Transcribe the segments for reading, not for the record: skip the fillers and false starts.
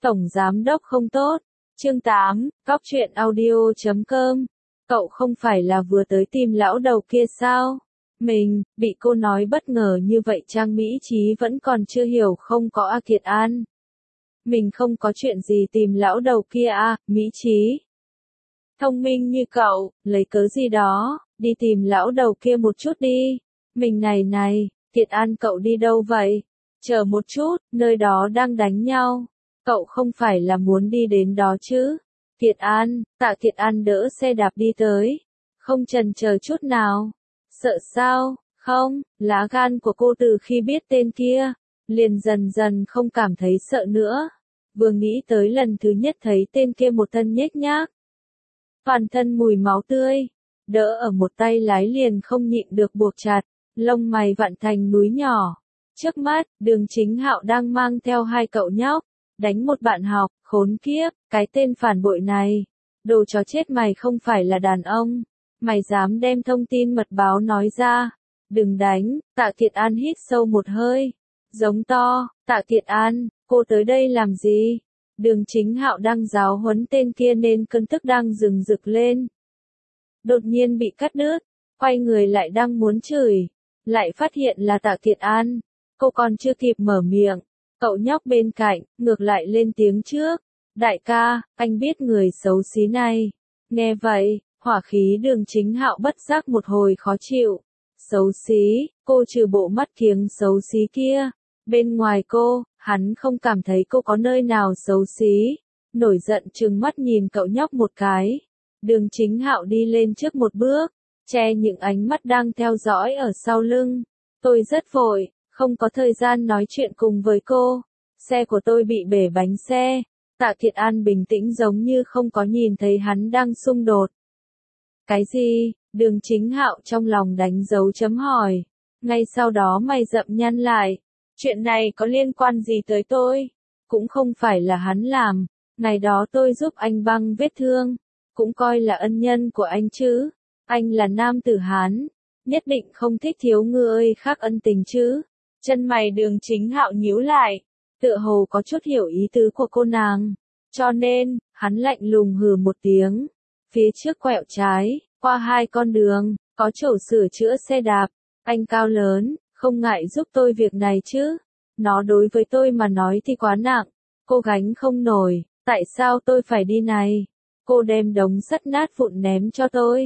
Tổng giám đốc không tốt. Chương 8, Cóc truyện audio.com. Cậu không phải là vừa tới tìm lão đầu kia sao? Mình, bị cô nói bất ngờ như vậy Trang Mỹ Chí vẫn còn chưa hiểu không có A Kiệt An. Mình không có chuyện gì tìm lão đầu kia à, Mỹ Chí. Thông minh như cậu, lấy cớ gì đó, đi tìm lão đầu kia một chút đi. Mình này, Kiệt An cậu đi đâu vậy? Chờ một chút, nơi đó đang đánh nhau. Cậu không phải là muốn đi đến đó chứ? Kiệt An, Tạ Kiệt An đỡ xe đạp đi tới. Không chần chờ chút nào. Sợ sao? Không, lá gan của cô từ khi biết tên kia, liền dần dần không cảm thấy sợ nữa. Vừa nghĩ tới lần thứ nhất thấy tên kia một thân nhếch nhác. Toàn thân mùi máu tươi. Đỡ ở một tay lái liền không nhịn được buộc chặt. Lông mày vặn thành núi nhỏ. Trước mắt, Đường Chính Hạo đang mang theo hai cậu nhóc. Đánh một bạn học, khốn kiếp, cái tên phản bội này. Đồ chó chết mày không phải là đàn ông. Mày dám đem thông tin mật báo nói ra. Đừng đánh, Tạ Kiệt An hít sâu một hơi. Giống to, Tạ Kiệt An, cô tới đây làm gì? Đường Chính Hạo đang giáo huấn tên kia nên cơn tức đang rừng rực lên. Đột nhiên bị cắt đứt, quay người lại đang muốn chửi. Lại phát hiện là Tạ Kiệt An. Cô còn chưa kịp mở miệng. Cậu nhóc bên cạnh, ngược lại lên tiếng trước. Đại ca, anh biết người xấu xí này. Nghe vậy, hỏa khí Đường Chính Hạo bất giác một hồi khó chịu. Xấu xí, cô trừ bộ mắt kiếng xấu xí kia. Bên ngoài cô, hắn không cảm thấy cô có nơi nào xấu xí. Nổi giận trừng mắt nhìn cậu nhóc một cái. Đường Chính Hạo đi lên trước một bước, che những ánh mắt đang theo dõi ở sau lưng. Tôi rất vội, không có thời gian nói chuyện cùng với cô. Xe của tôi bị bể bánh xe. Tạ Kiệt An bình tĩnh giống như không có nhìn thấy hắn đang xung đột. Cái gì? Đường Chính Hạo trong lòng đánh dấu chấm hỏi. Ngay sau đó mày rậm nhăn lại. Chuyện này có liên quan gì tới tôi? Cũng không phải là hắn làm. Ngày đó tôi giúp anh băng vết thương. Cũng coi là ân nhân của anh chứ. Anh là nam tử Hán. Nhất định không thích thiếu người khác ân tình chứ. Chân mày Đường Chính Hạo nhíu lại. Tựa hồ có chút hiểu ý tứ của cô nàng. Cho nên, hắn lạnh lùng hừ một tiếng. Phía trước quẹo trái, qua hai con đường, có chỗ sửa chữa xe đạp. Anh cao lớn, không ngại giúp tôi việc này chứ. Nó đối với tôi mà nói thì quá nặng. Cô gánh không nổi, tại sao tôi phải đi này? Cô đem đống sắt nát vụn ném cho tôi.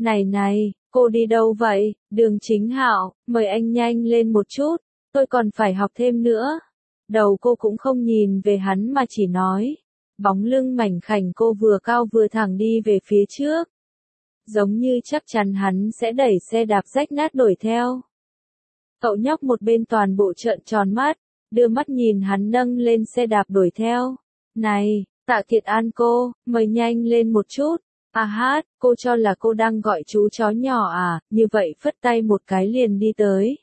Này, cô đi đâu vậy? Đường Chính Hạo, mời anh nhanh lên một chút. Tôi còn phải học thêm nữa. Đầu cô cũng không nhìn về hắn mà chỉ nói. Bóng lưng mảnh khảnh cô vừa cao vừa thẳng đi về phía trước. Giống như chắc chắn hắn sẽ đẩy xe đạp rách nát đuổi theo. Cậu nhóc một bên toàn bộ trợn tròn mắt, đưa mắt nhìn hắn nâng lên xe đạp đuổi theo. Này, Tạ Kiệt An cô, mời nhanh lên một chút. À hát, cô cho là cô đang gọi chú chó nhỏ à, như vậy phất tay một cái liền đi tới.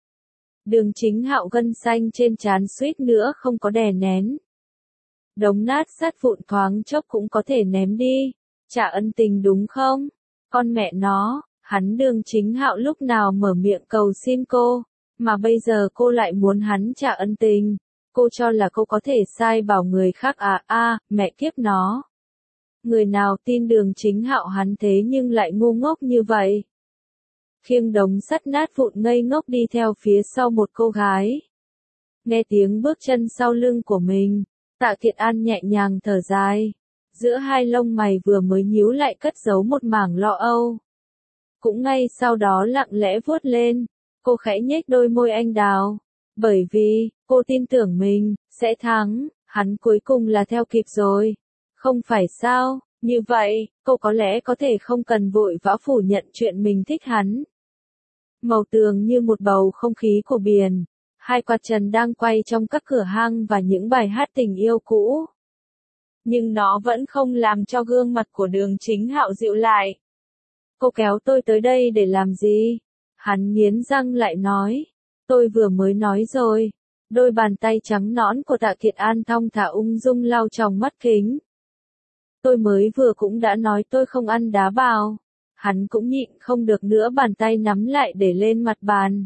Đường Chính Hạo gân xanh trên trán suýt nữa không có đè nén. Đống nát sắt vụn thoáng chốc cũng có thể ném đi. Trả ân tình đúng không? Con mẹ nó, hắn Đường Chính Hạo lúc nào mở miệng cầu xin cô, mà bây giờ cô lại muốn hắn trả ân tình. Cô cho là cô có thể sai bảo người khác à, mẹ kiếp nó. Người nào tin Đường Chính Hạo hắn thế nhưng lại ngu ngốc như vậy. Khiêng đống sắt nát vụn ngây ngốc đi theo phía sau một cô gái. Nghe tiếng bước chân sau lưng của mình, Tạ Kiệt An nhẹ nhàng thở dài. Giữa hai lông mày vừa mới nhíu lại cất giấu một mảng lo âu. Cũng ngay sau đó lặng lẽ vuốt lên, cô khẽ nhếch đôi môi anh đào. Bởi vì, cô tin tưởng mình, sẽ thắng, hắn cuối cùng là theo kịp rồi. Không phải sao, như vậy, cô có lẽ có thể không cần vội vã phủ nhận chuyện mình thích hắn. Màu tường như một bầu không khí của biển. Hai quạt trần đang quay trong các cửa hang và những bài hát tình yêu cũ. Nhưng nó vẫn không làm cho gương mặt của Đường Chính Hạo dịu lại. Cô kéo tôi tới đây để làm gì? Hắn nghiến răng lại nói. Tôi vừa mới nói rồi. Đôi bàn tay trắng nõn của Tạ Kiệt An thong thả ung dung lau trong mắt kính. Tôi mới vừa cũng đã nói tôi không ăn đá bào. Hắn cũng nhịn không được nữa bàn tay nắm lại để lên mặt bàn.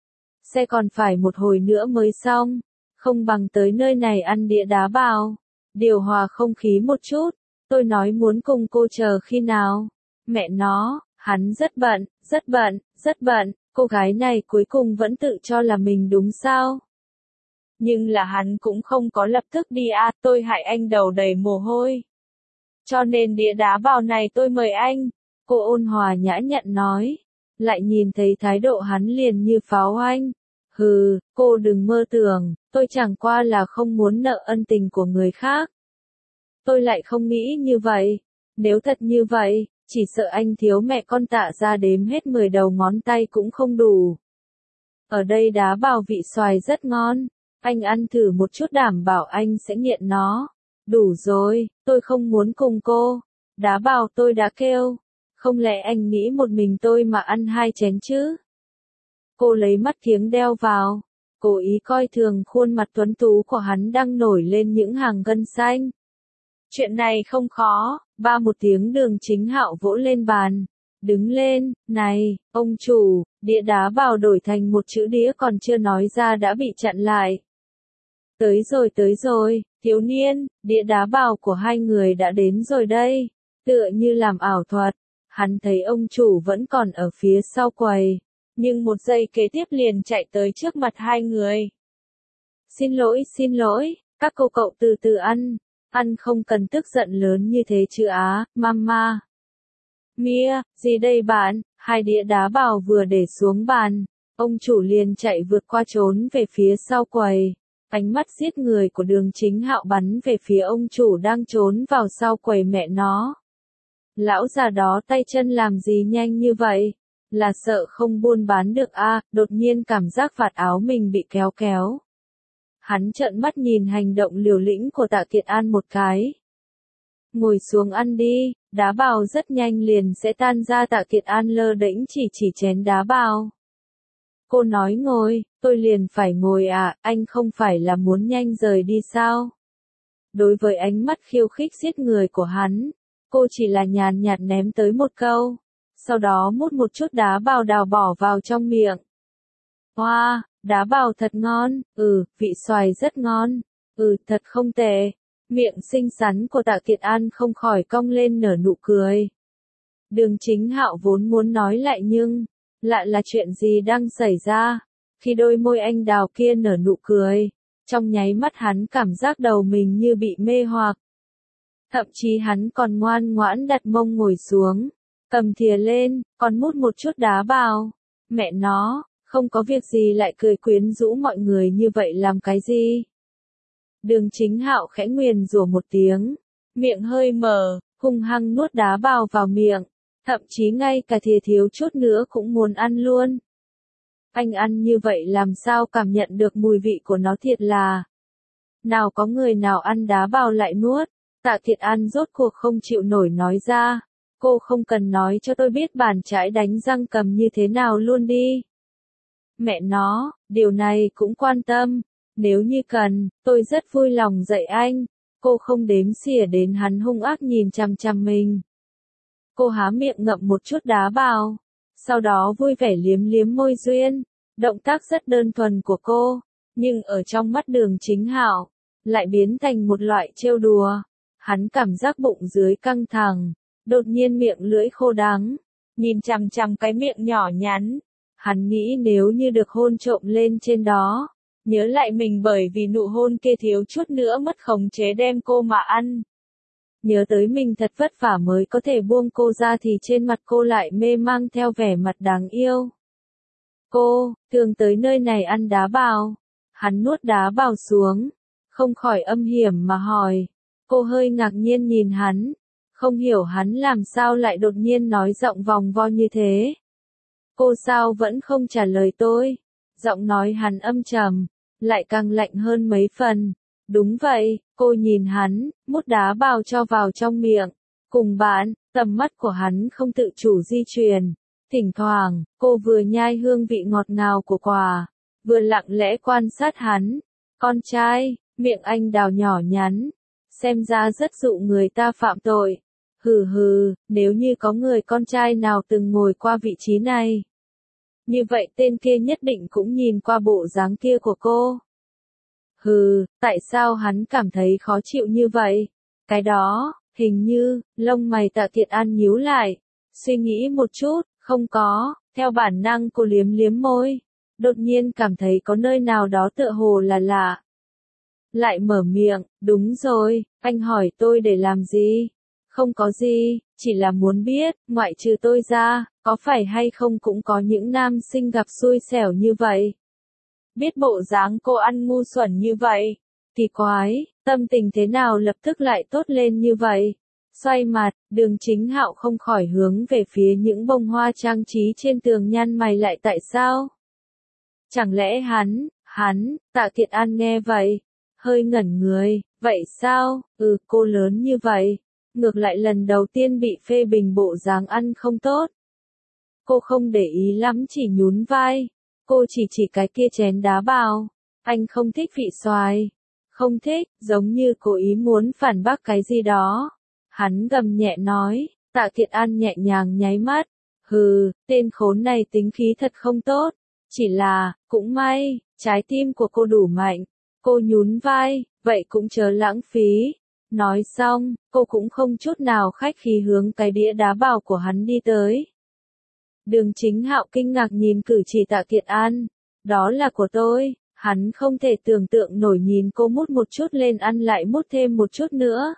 Xe còn phải một hồi nữa mới xong. Không bằng tới nơi này ăn đĩa đá bào. điều hòa không khí một chút, tôi nói muốn cùng cô chờ khi nào. Mẹ nó, hắn rất bận, rất bận, rất bận, cô gái này cuối cùng vẫn tự cho là mình đúng sao? Nhưng là hắn cũng không có lập tức đi à, tôi hại anh đầu đầy mồ hôi. Cho nên đĩa đá bào này tôi mời anh. Cô ôn hòa nhã nhặn nói. Lại nhìn thấy thái độ hắn liền như pháo anh. Hừ, cô đừng mơ tưởng, tôi chẳng qua là không muốn nợ ân tình của người khác. Tôi lại không nghĩ như vậy. Nếu thật như vậy, chỉ sợ anh thiếu mẹ con Tạ ra đếm hết 10 đầu ngón tay cũng không đủ. Ở đây đá bào vị xoài rất ngon. Anh ăn thử một chút đảm bảo anh sẽ nghiện nó. Đủ rồi, tôi không muốn cùng cô. Đá bào tôi đã kêu. Không lẽ anh nghĩ một mình tôi mà ăn 2 chén chứ? Cô lấy mắt kiếng đeo vào. Cố ý coi thường khuôn mặt tuấn tú của hắn đang nổi lên những hàng gân xanh. Chuyện này không khó. Ba một tiếng Đường Chính Hạo vỗ lên bàn. Đứng lên, này, ông chủ, đĩa đá bào đổi thành một chữ đĩa còn chưa nói ra đã bị chặn lại. Tới rồi, thiếu niên, đĩa đá bào của hai người đã đến rồi đây. Tựa như làm ảo thuật, hắn thấy ông chủ vẫn còn ở phía sau quầy, nhưng một giây kế tiếp liền chạy tới trước mặt hai người. Xin lỗi, các cô cậu từ từ ăn không cần tức giận lớn như thế chứ á, mama. Mia, gì đây bạn, hai đĩa đá bào vừa để xuống bàn, ông chủ liền chạy vượt qua trốn về phía sau quầy. Ánh mắt giết người của Đường Chính Hạo bắn về phía ông chủ đang trốn vào sau quầy mẹ nó. Lão già đó tay chân làm gì nhanh như vậy? Là sợ không buôn bán được à, đột nhiên cảm giác vạt áo mình bị kéo kéo. Hắn trợn mắt nhìn hành động liều lĩnh của Tạ Kiệt An một cái. Ngồi xuống ăn đi, đá bào rất nhanh liền sẽ tan ra. Tạ Kiệt An lơ đễnh chỉ chén đá bào. Cô nói ngồi, tôi liền phải ngồi à, anh không phải là muốn nhanh rời đi sao? Đối với ánh mắt khiêu khích giết người của hắn, cô chỉ là nhàn nhạt ném tới một câu, sau đó mút một chút đá bào đào bỏ vào trong miệng. Wow, đá bào thật ngon, vị xoài rất ngon, thật không tệ. Miệng xinh xắn của Tạ Kiệt An không khỏi cong lên nở nụ cười. Đường Chính Hạo vốn muốn nói lại nhưng, lạ là chuyện gì đang xảy ra? Khi đôi môi anh đào kia nở nụ cười, trong nháy mắt hắn cảm giác đầu mình như bị mê hoặc. Thậm chí hắn còn ngoan ngoãn đặt mông ngồi xuống, cầm thìa lên, còn mút một chút đá bào. Mẹ nó, không có việc gì lại cười quyến rũ mọi người như vậy làm cái gì? Đường Chính Hạo khẽ nguyền rủa một tiếng, miệng hơi mở, hung hăng nuốt đá bào vào miệng, thậm chí ngay cả thìa thiếu chút nữa cũng muốn ăn luôn. Anh ăn như vậy làm sao cảm nhận được mùi vị của nó thiệt là. Nào có người nào ăn đá bào lại nuốt, Tạ Kiệt An rốt cuộc không chịu nổi nói ra. Cô không cần nói cho tôi biết bàn chải đánh răng cầm như thế nào luôn đi. Mẹ nó, điều này cũng quan tâm. Nếu như cần, tôi rất vui lòng dạy anh. Cô không đếm xỉa đến hắn hung ác nhìn chằm chằm mình. Cô há miệng ngậm một chút đá bào. Sau đó vui vẻ liếm liếm môi duyên. Động tác rất đơn thuần của cô. Nhưng ở trong mắt Đường Chính Hạo, lại biến thành một loại trêu đùa. Hắn cảm giác bụng dưới căng thẳng. Đột nhiên miệng lưỡi khô đắng. Nhìn chằm chằm cái miệng nhỏ nhắn. Hắn nghĩ nếu như được hôn trộm lên trên đó. Nhớ lại mình bởi vì nụ hôn kia thiếu chút nữa mất khống chế đem cô mà ăn. Nhớ tới mình thật vất vả mới có thể buông cô ra thì trên mặt cô lại mê mang theo vẻ mặt đáng yêu. Cô, thường tới nơi này ăn đá bào. Hắn nuốt đá bào xuống, không khỏi âm hiểm mà hỏi. Cô hơi ngạc nhiên nhìn hắn, không hiểu hắn làm sao lại đột nhiên nói giọng vòng vo như thế. Cô sao vẫn không trả lời tôi? Giọng nói hắn âm trầm, lại càng lạnh hơn mấy phần. Đúng vậy, cô nhìn hắn, mút đá bào cho vào trong miệng. Cùng bạn, tầm mắt của hắn không tự chủ di chuyển. Thỉnh thoảng, cô vừa nhai hương vị ngọt ngào của quà, vừa lặng lẽ quan sát hắn. Con trai, miệng anh đào nhỏ nhắn, xem ra rất dụ người ta phạm tội. Hừ hừ, nếu như có người con trai nào từng ngồi qua vị trí này, như vậy tên kia nhất định cũng nhìn qua bộ dáng kia của cô. Hừ, tại sao hắn cảm thấy khó chịu như vậy? Cái đó, hình như, lông mày Tạ Thiện An nhíu lại. Suy nghĩ một chút, không có, theo bản năng cô liếm liếm môi. Đột nhiên cảm thấy có nơi nào đó tựa hồ là lạ. Lại mở miệng, đúng rồi, anh hỏi tôi để làm gì? Không có gì, chỉ là muốn biết, ngoại trừ tôi ra, có phải hay không cũng có những nam sinh gặp xui xẻo như vậy. Biết bộ dáng cô ăn ngu xuẩn như vậy. Kỳ quái, tâm tình thế nào lập tức lại tốt lên như vậy. Xoay mặt, Đường Chính Hạo không khỏi hướng về phía những bông hoa trang trí trên tường nhăn mày lại tại sao? Chẳng lẽ Tạ Thiện An nghe vậy, hơi ngẩn người, vậy sao, cô lớn như vậy, ngược lại lần đầu tiên bị phê bình bộ dáng ăn không tốt. Cô không để ý lắm chỉ nhún vai, cô chỉ cái kia chén đá bào, anh không thích vị xoài, không thích, giống như cố ý muốn phản bác cái gì đó. Hắn gầm nhẹ nói, Tạ Thiện An nhẹ nhàng nháy mắt, hừ, tên khốn này tính khí thật không tốt, chỉ là, cũng may, trái tim của cô đủ mạnh. Cô nhún vai, vậy cũng chớ lãng phí. Nói xong, cô cũng không chút nào khách khí hướng cái đĩa đá bào của hắn đi tới. Đường Chính Hạo kinh ngạc nhìn cử chỉ Tạ Thiện An. Đó là của tôi, hắn không thể tưởng tượng nổi nhìn cô mút một chút lên ăn lại mút thêm một chút nữa.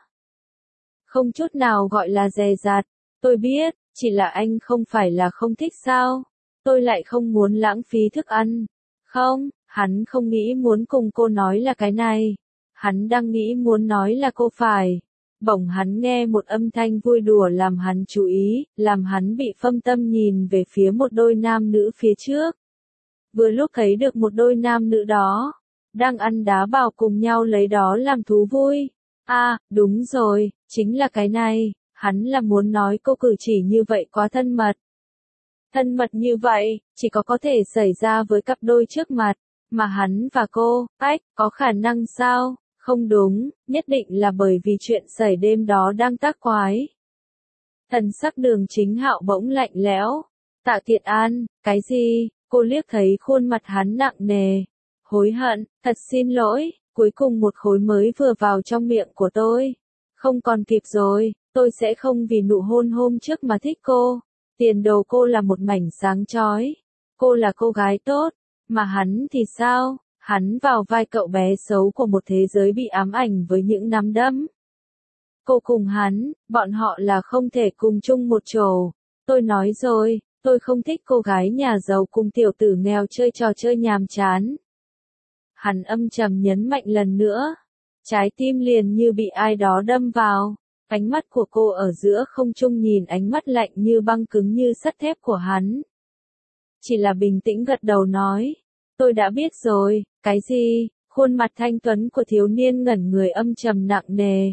Không chút nào gọi là dè dặt, tôi biết, chỉ là anh không phải là không thích sao, tôi lại không muốn lãng phí thức ăn. Không, hắn không nghĩ muốn cùng cô nói là cái này. Hắn đang nghĩ muốn nói là cô phải. Bỗng hắn nghe một âm thanh vui đùa làm hắn chú ý, làm hắn bị phân tâm nhìn về phía một đôi nam nữ phía trước. Vừa lúc thấy được một đôi nam nữ đó, đang ăn đá bào cùng nhau lấy đó làm thú vui. Đúng rồi, chính là cái này, hắn là muốn nói cô cử chỉ như vậy quá thân mật. Thân mật như vậy, chỉ có thể xảy ra với cặp đôi trước mặt, mà hắn và cô, có khả năng sao? Không đúng, nhất định là bởi vì chuyện xảy đêm đó đang tác quái. Thần sắc Đường Chính Hạo bỗng lạnh lẽo. Tạ Thiện An, cái gì? Cô liếc thấy khuôn mặt hắn nặng nề. Hối hận, thật xin lỗi, cuối cùng một khối mới vừa vào trong miệng của tôi. Không còn kịp rồi, tôi sẽ không vì nụ hôn hôm trước mà thích cô. Tiền đồ cô là một mảnh sáng chói. Cô là cô gái tốt, mà hắn thì sao? Hắn vào vai cậu bé xấu của một thế giới bị ám ảnh với những nắm đấm. Cô cùng hắn, bọn họ là không thể cùng chung một chỗ. Tôi nói rồi, tôi không thích cô gái nhà giàu cùng tiểu tử nghèo chơi trò chơi nhàm chán. Hắn âm trầm nhấn mạnh lần nữa. Trái tim liền như bị ai đó đâm vào. Ánh mắt của cô ở giữa không trung nhìn ánh mắt lạnh như băng cứng như sắt thép của hắn. Chỉ là bình tĩnh gật đầu nói. Tôi đã biết rồi, cái gì? Khuôn mặt thanh tuấn của thiếu niên ngẩn người âm trầm nặng nề.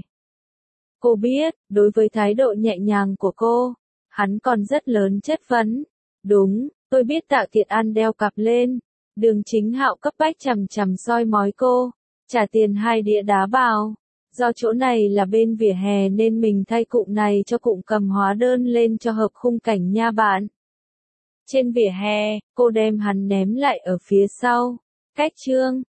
Cô biết, đối với thái độ nhẹ nhàng của cô, hắn còn rất lớn chất vấn. Đúng, tôi biết Tạ Thiện An đeo cặp lên. Đường Chính Hạo cấp bách chằm chằm soi mói cô. Trả tiền 2 đĩa đá bào. Do chỗ này là bên vỉa hè nên mình thay cụm này cho cụm cầm hóa đơn lên cho hợp khung cảnh nha bạn. Trên vỉa hè, cô đem hắn ném lại ở phía sau. Cách chương